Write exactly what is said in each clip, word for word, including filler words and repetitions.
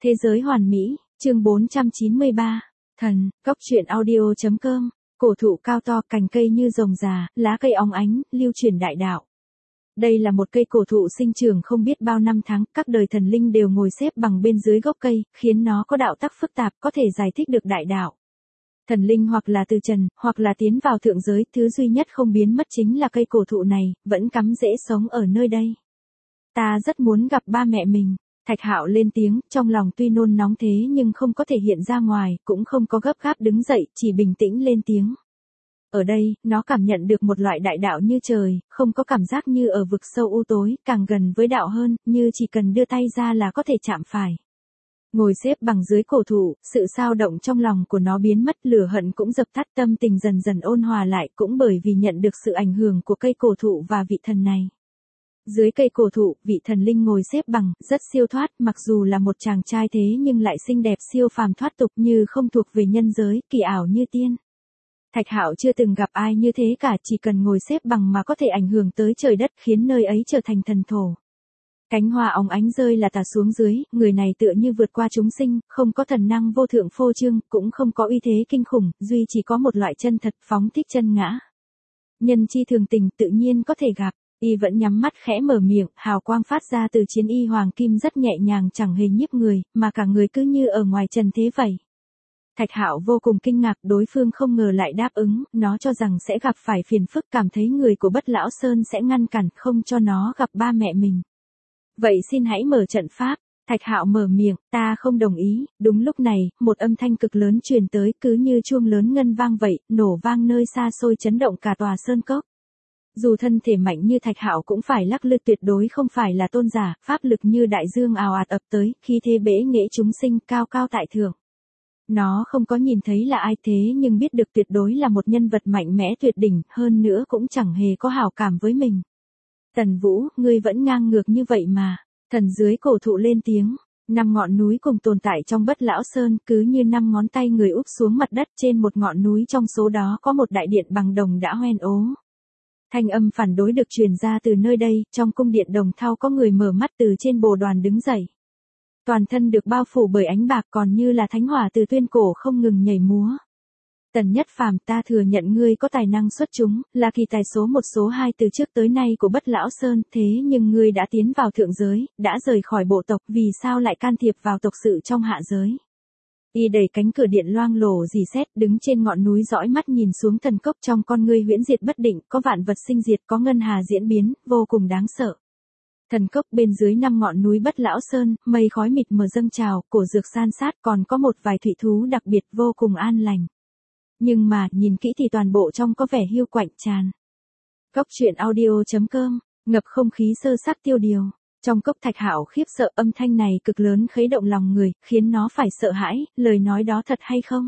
Thế giới hoàn mỹ, chương bốn trăm chín mươi ba. Thần, Cốc truyện audio chấm com. Cổ thụ cao to, cành cây như rồng già, lá cây óng ánh, lưu truyền đại đạo. Đây là một cây cổ thụ sinh trưởng không biết bao năm tháng, các đời thần linh đều ngồi xếp bằng bên dưới gốc cây, khiến nó có đạo tắc phức tạp, có thể giải thích được đại đạo. Thần linh hoặc là từ trần, hoặc là tiến vào thượng giới, thứ duy nhất không biến mất chính là cây cổ thụ này, vẫn cắm rễ sống ở nơi đây. Ta rất muốn gặp ba mẹ mình. Thạch Hạo lên tiếng, trong lòng tuy nôn nóng thế nhưng không có thể hiện ra ngoài, cũng không có gấp gáp đứng dậy, chỉ bình tĩnh lên tiếng. Ở đây, nó cảm nhận được một loại đại đạo như trời, không có cảm giác như ở vực sâu u tối, càng gần với đạo hơn, như chỉ cần đưa tay ra là có thể chạm phải. Ngồi xếp bằng dưới cổ thụ, sự xao động trong lòng của nó biến mất, lửa hận cũng dập tắt, tâm tình dần dần ôn hòa lại, cũng bởi vì nhận được sự ảnh hưởng của cây cổ thụ và vị thần này. Dưới cây cổ thụ, vị thần linh ngồi xếp bằng, rất siêu thoát, mặc dù là một chàng trai thế nhưng lại xinh đẹp siêu phàm thoát tục như không thuộc về nhân giới, kỳ ảo như tiên. Thạch Hạo chưa từng gặp ai như thế cả, chỉ cần ngồi xếp bằng mà có thể ảnh hưởng tới trời đất, khiến nơi ấy trở thành thần thổ. Cánh hoa óng ánh rơi là tả xuống dưới, người này tựa như vượt qua chúng sinh, không có thần năng vô thượng phô trương, cũng không có uy thế kinh khủng, duy chỉ có một loại chân thật phóng thích chân ngã. Nhân chi thường tình tự nhiên có thể gặp. Y vẫn nhắm mắt khẽ mở miệng, hào quang phát ra từ chiến y hoàng kim rất nhẹ nhàng, chẳng hề nhiếp người, mà cả người cứ như ở ngoài trần thế vậy. Thạch Hạo vô cùng kinh ngạc, đối phương không ngờ lại đáp ứng, nó cho rằng sẽ gặp phải phiền phức, cảm thấy người của Bất Lão Sơn sẽ ngăn cản, không cho nó gặp ba mẹ mình. Vậy xin hãy mở trận pháp. Thạch Hạo mở miệng, ta không đồng ý. Đúng lúc này, một âm thanh cực lớn truyền tới, cứ như chuông lớn ngân vang vậy, nổ vang nơi xa xôi, chấn động cả tòa sơn cốc. Dù thân thể mạnh như Thạch Hạo cũng phải lắc lư, tuyệt đối không phải là tôn giả, pháp lực như đại dương ào ạt ập tới, khí thế bẽ nghệ chúng sinh, cao cao tại thượng. Nó không có nhìn thấy là ai thế nhưng biết được tuyệt đối là một nhân vật mạnh mẽ tuyệt đỉnh, hơn nữa cũng chẳng hề có hảo cảm với mình. Tần Vũ, ngươi vẫn ngang ngược như vậy mà. Thần dưới cổ thụ lên tiếng. Năm ngọn núi cùng tồn tại trong Bất Lão Sơn, cứ như năm ngón tay người úp xuống mặt đất, trên một ngọn núi trong số đó có một đại điện bằng đồng đã hoen ố. Thanh âm phản đối được truyền ra từ nơi đây, trong cung điện đồng thau có người mở mắt từ trên bồ đoàn đứng dậy. Toàn thân được bao phủ bởi ánh bạc, còn như là thánh hỏa từ tuyên cổ không ngừng nhảy múa. Tần Nhất Phàm, ta thừa nhận ngươi có tài năng xuất chúng, là kỳ tài số một số hai từ trước tới nay của Bất Lão Sơn, thế nhưng ngươi đã tiến vào thượng giới, đã rời khỏi bộ tộc, vì sao lại can thiệp vào tộc sự trong hạ giới? Y đẩy cánh cửa điện loang lổ rỉ sét, đứng trên ngọn núi dõi mắt nhìn xuống thần cốc, trong con ngươi huyễn diệt bất định, có vạn vật sinh diệt, có ngân hà diễn biến, vô cùng đáng sợ. Thần cốc bên dưới năm ngọn núi Bất Lão Sơn, mây khói mịt mờ dâng trào, cổ dược san sát, còn có một vài thủy thú đặc biệt vô cùng an lành. Nhưng mà, nhìn kỹ thì toàn bộ trong có vẻ hiu quạnh tràn. Cốc truyện audio chấm com, ngập không khí sơ sắc tiêu điều. Trong cốc Thạch Hạo khiếp sợ, âm thanh này cực lớn khuấy động lòng người, khiến nó phải sợ hãi, lời nói đó thật hay không?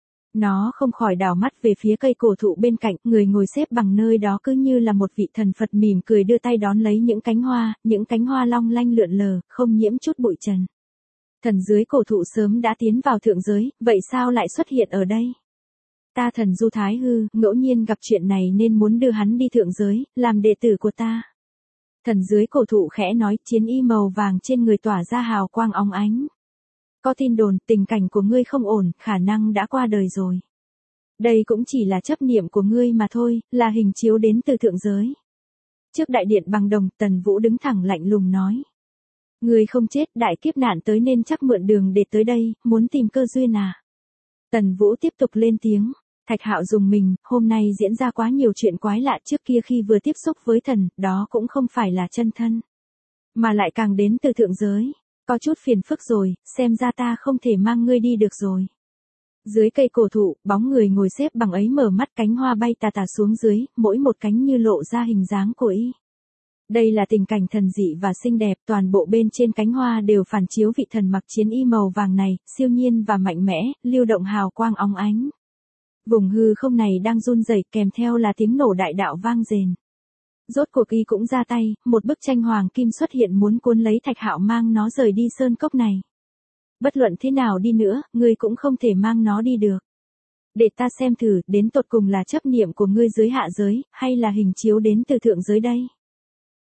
Nó không khỏi đảo mắt về phía cây cổ thụ bên cạnh, người ngồi xếp bằng nơi đó cứ như là một vị thần Phật mỉm cười đưa tay đón lấy những cánh hoa, những cánh hoa long lanh lượn lờ, không nhiễm chút bụi trần. Thần dưới cổ thụ sớm đã tiến vào thượng giới, vậy sao lại xuất hiện ở đây? Ta thần Du Thái Hư, ngẫu nhiên gặp chuyện này nên muốn đưa hắn đi thượng giới, làm đệ tử của ta. Thần dưới cổ thụ khẽ nói, chiến y màu vàng trên người tỏa ra hào quang óng ánh. Có tin đồn, tình cảnh của ngươi không ổn, khả năng đã qua đời rồi. Đây cũng chỉ là chấp niệm của ngươi mà thôi, là hình chiếu đến từ thượng giới. Trước đại điện bằng đồng, Tần Vũ đứng thẳng lạnh lùng nói. Ngươi không chết, đại kiếp nạn tới nên chắc mượn đường để tới đây, muốn tìm cơ duyên à? Tần Vũ tiếp tục lên tiếng. Thạch Hạo dùng mình, hôm nay diễn ra quá nhiều chuyện quái lạ, trước kia khi vừa tiếp xúc với thần, đó cũng không phải là chân thân. Mà lại càng đến từ thượng giới. Có chút phiền phức rồi, xem ra ta không thể mang ngươi đi được rồi. Dưới cây cổ thụ, bóng người ngồi xếp bằng ấy mở mắt, cánh hoa bay tà tà xuống dưới, mỗi một cánh như lộ ra hình dáng của y. Đây là tình cảnh thần dị và xinh đẹp, toàn bộ bên trên cánh hoa đều phản chiếu vị thần mặc chiến y màu vàng này, siêu nhiên và mạnh mẽ, lưu động hào quang óng ánh. Vùng hư không này đang run rẩy, kèm theo là tiếng nổ đại đạo vang rền. Rốt cuộc y cũng ra tay, một bức tranh hoàng kim xuất hiện muốn cuốn lấy Thạch Hạo mang nó rời đi sơn cốc này. Bất luận thế nào đi nữa, ngươi cũng không thể mang nó đi được. Để ta xem thử, đến tột cùng là chấp niệm của ngươi dưới hạ giới, hay là hình chiếu đến từ thượng giới đây.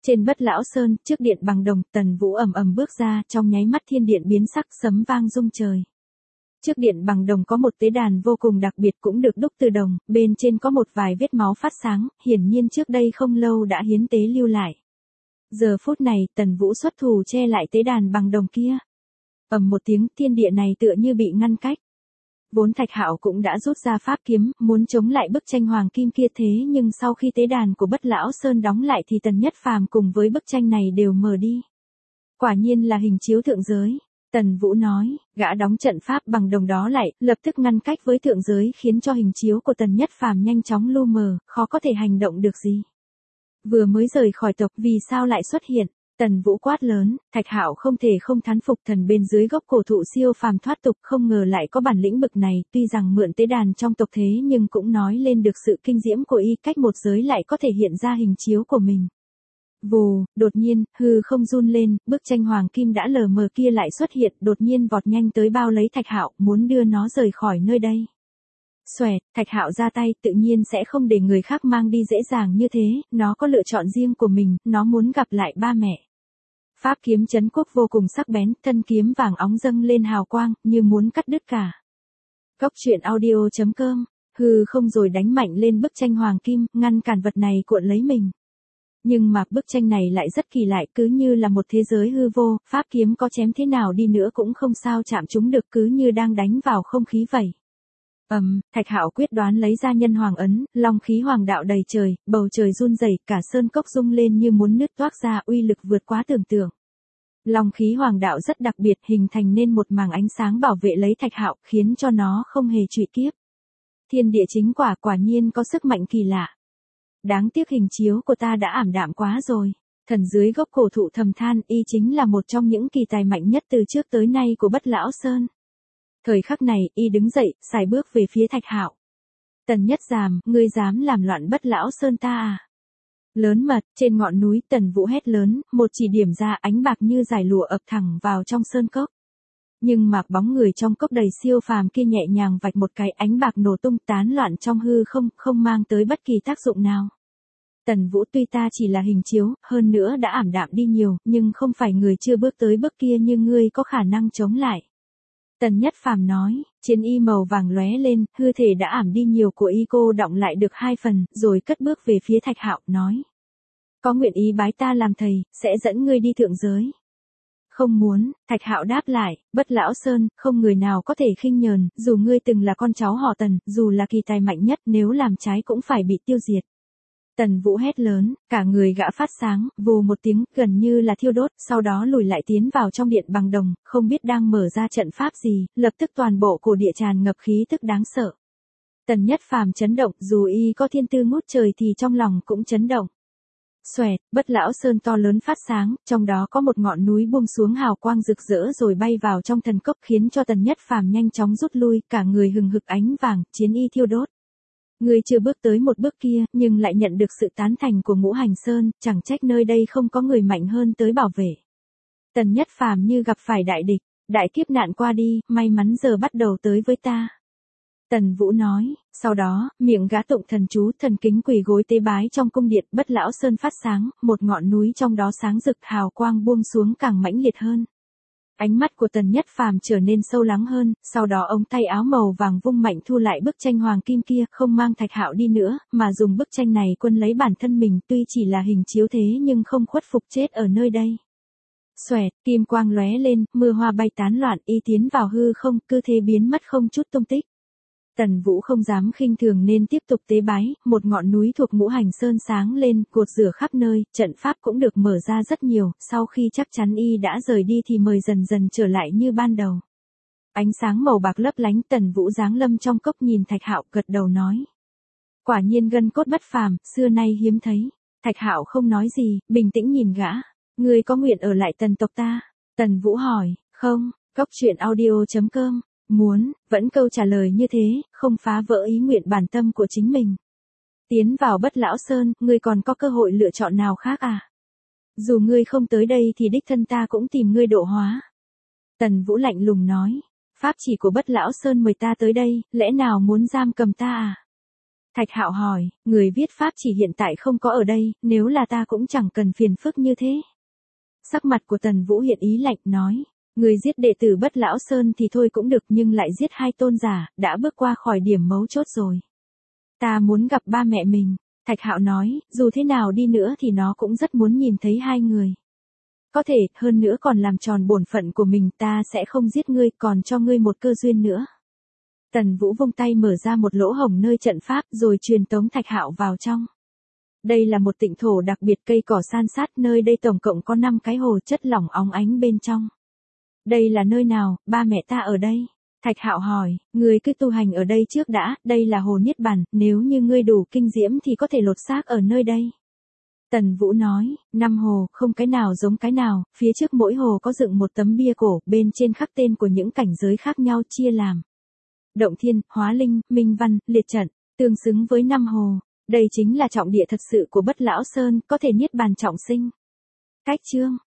Trên Bất Lão Sơn, trước điện bằng đồng, Tần Vũ ầm ầm bước ra, trong nháy mắt thiên điện biến sắc, sấm vang rung trời. Trước điện bằng đồng có một tế đàn vô cùng đặc biệt cũng được đúc từ đồng, bên trên có một vài vết máu phát sáng, hiển nhiên trước đây không lâu đã hiến tế lưu lại. Giờ phút này, Tần Vũ xuất thủ che lại tế đàn bằng đồng kia. Ầm một tiếng, thiên địa này tựa như bị ngăn cách. Vốn Thạch Hạo cũng đã rút ra pháp kiếm, muốn chống lại bức tranh hoàng kim kia, thế nhưng sau khi tế đàn của Bất Lão Sơn đóng lại thì Tần Nhất Phàm cùng với bức tranh này đều mờ đi. Quả nhiên là hình chiếu thượng giới. Tần Vũ nói, gã đóng trận pháp bằng đồng đó lại, lập tức ngăn cách với thượng giới khiến cho hình chiếu của Tần Nhất Phàm nhanh chóng lu mờ, khó có thể hành động được gì. Vừa mới rời khỏi tộc, vì sao lại xuất hiện? Tần Vũ quát lớn, Thạch Hạo không thể không thán phục thần bên dưới gốc cổ thụ siêu phàm thoát tục, không ngờ lại có bản lĩnh bực này, tuy rằng mượn tế đàn trong tộc thế nhưng cũng nói lên được sự kinh diễm của y, cách một giới lại có thể hiện ra hình chiếu của mình. Vù, đột nhiên, hư không run lên, bức tranh hoàng kim đã lờ mờ kia lại xuất hiện, đột nhiên vọt nhanh tới bao lấy Thạch Hạo, muốn đưa nó rời khỏi nơi đây. Xoẹt, Thạch Hạo ra tay, tự nhiên sẽ không để người khác mang đi dễ dàng như thế, nó có lựa chọn riêng của mình, nó muốn gặp lại ba mẹ. Pháp kiếm trấn quốc vô cùng sắc bén, thân kiếm vàng óng dâng lên hào quang, như muốn cắt đứt cả. Cốc truyện audio chấm com, hư không rồi đánh mạnh lên bức tranh hoàng kim, ngăn cản vật này cuộn lấy mình. Nhưng mà bức tranh này lại rất kỳ lạ, cứ như là một thế giới hư vô, pháp kiếm có chém thế nào đi nữa cũng không sao chạm chúng được, cứ như đang đánh vào không khí vậy. Ầm, um, Thạch Hạo quyết đoán lấy ra nhân hoàng ấn, long khí hoàng đạo đầy trời, bầu trời run rẩy, cả sơn cốc rung lên như muốn nứt toác ra, uy lực vượt quá tưởng tượng. Long khí hoàng đạo rất đặc biệt, hình thành nên một màng ánh sáng bảo vệ lấy Thạch Hạo, khiến cho nó không hề trụy kiếp. Thiên địa chính quả quả nhiên có sức mạnh kỳ lạ. Đáng tiếc hình chiếu của ta đã ảm đạm quá rồi. Thần dưới gốc cổ thụ thầm than, y chính là một trong những kỳ tài mạnh nhất từ trước tới nay của Bất Lão Sơn. Thời khắc này, y đứng dậy, sải bước về phía Thạch Hạo. Tần Nhất Giàm, ngươi dám làm loạn Bất Lão Sơn ta à? Lớn mật, trên ngọn núi, Tần Vũ hét lớn, một chỉ điểm ra, ánh bạc như dải lụa ập thẳng vào trong sơn cốc. Nhưng mà bóng người trong cốc đầy siêu phàm kia nhẹ nhàng vạch một cái, ánh bạc nổ tung tán loạn trong hư không, không mang tới bất kỳ tác dụng nào. Tần Vũ, tuy ta chỉ là hình chiếu, hơn nữa đã ảm đạm đi nhiều, nhưng không phải người chưa bước tới bước kia như ngươi có khả năng chống lại. Tần Nhất Phàm nói, trên y màu vàng lóe lên, hư thể đã ảm đi nhiều của y cô đọng lại được hai phần, rồi cất bước về phía Thạch Hạo, nói. Có nguyện ý bái ta làm thầy, sẽ dẫn ngươi đi thượng giới. Không muốn, Thạch Hạo đáp lại, Bất Lão Sơn, không người nào có thể khinh nhờn, dù ngươi từng là con cháu họ Tần, dù là kỳ tài mạnh nhất, nếu làm trái cũng phải bị tiêu diệt. Tần Vũ hét lớn, cả người gã phát sáng, vù một tiếng, gần như là thiêu đốt, sau đó lùi lại tiến vào trong điện bằng đồng, không biết đang mở ra trận pháp gì, lập tức toàn bộ cổ địa tràn ngập khí tức đáng sợ. Tần Nhất Phàm chấn động, dù y có thiên tư ngút trời thì trong lòng cũng chấn động. Xoẹt, Bất Lão Sơn to lớn phát sáng, trong đó có một ngọn núi buông xuống hào quang rực rỡ rồi bay vào trong thần cốc, khiến cho Tần Nhất Phàm nhanh chóng rút lui, cả người hừng hực ánh vàng, chiến y thiêu đốt. Ngươi chưa bước tới một bước kia, nhưng lại nhận được sự tán thành của Ngũ Hành Sơn, chẳng trách nơi đây không có người mạnh hơn tới bảo vệ. Tần Nhất Phàm như gặp phải đại địch, đại kiếp nạn qua đi, may mắn giờ bắt đầu tới với ta. Tần Vũ nói, sau đó, miệng gã tụng thần chú, thần kính quỳ gối tế bái trong cung điện, Bất Lão Sơn phát sáng, một ngọn núi trong đó sáng rực, hào quang buông xuống càng mãnh liệt hơn. Ánh mắt của Tần Nhất Phàm trở nên sâu lắng hơn, sau đó ống tay áo màu vàng vung mạnh thu lại bức tranh hoàng kim kia, không mang Thạch Hạo đi nữa, mà dùng bức tranh này quân lấy bản thân mình, tuy chỉ là hình chiếu thế nhưng không khuất phục chết ở nơi đây. Xoẹt, kim quang lóe lên, mưa hoa bay tán loạn, y tiến vào hư không, cứ thế biến mất không chút tung tích. Tần Vũ không dám khinh thường nên tiếp tục tế bái, một ngọn núi thuộc Ngũ Hành Sơn sáng lên, cột rửa khắp nơi, trận pháp cũng được mở ra rất nhiều, sau khi chắc chắn y đã rời đi thì mời dần dần trở lại như ban đầu. Ánh sáng màu bạc lấp lánh, Tần Vũ giáng lâm trong cốc nhìn Thạch Hạo, gật đầu nói. Quả nhiên gân cốt bất phàm, xưa nay hiếm thấy. Thạch Hạo không nói gì, bình tĩnh nhìn gã. Ngươi có nguyện ở lại Tần tộc ta? Tần Vũ hỏi, không, cốc truyện audio chấm com. Muốn, vẫn câu trả lời như thế, không phá vỡ ý nguyện bản tâm của chính mình. Tiến vào Bất Lão Sơn, ngươi còn có cơ hội lựa chọn nào khác à? Dù ngươi không tới đây thì đích thân ta cũng tìm ngươi độ hóa. Tần Vũ lạnh lùng nói, pháp chỉ của Bất Lão Sơn mời ta tới đây, lẽ nào muốn giam cầm ta à? Thạch Hạo hỏi, người viết pháp chỉ hiện tại không có ở đây, nếu là ta cũng chẳng cần phiền phức như thế. Sắc mặt của Tần Vũ hiện ý lạnh, nói, người giết đệ tử Bất Lão Sơn thì thôi cũng được nhưng lại giết hai tôn giả, đã bước qua khỏi điểm mấu chốt rồi. Ta muốn gặp ba mẹ mình. Thạch Hạo nói, dù thế nào đi nữa thì nó cũng rất muốn nhìn thấy hai người. Có thể, hơn nữa còn làm tròn bổn phận của mình, ta sẽ không giết ngươi, còn cho ngươi một cơ duyên nữa. Tần Vũ vung tay mở ra một lỗ hổng nơi trận pháp rồi truyền tống Thạch Hạo vào trong. Đây là một tịnh thổ đặc biệt, cây cỏ san sát, nơi đây tổng cộng có năm cái hồ chất lỏng óng ánh bên trong. Đây là nơi nào, ba mẹ ta ở đây? Thạch Hạo hỏi, ngươi cứ tu hành ở đây trước đã, đây là hồ Niết Bàn, nếu như ngươi đủ kinh diễm thì có thể lột xác ở nơi đây. Tần Vũ nói, năm hồ, không cái nào giống cái nào, phía trước mỗi hồ có dựng một tấm bia cổ, bên trên khắc tên của những cảnh giới khác nhau chia làm Động Thiên, Hóa Linh, Minh Văn, Liệt Trận, tương xứng với năm hồ. Đây chính là trọng địa thật sự của Bất Lão Sơn, có thể Niết Bàn trọng sinh. Cách chương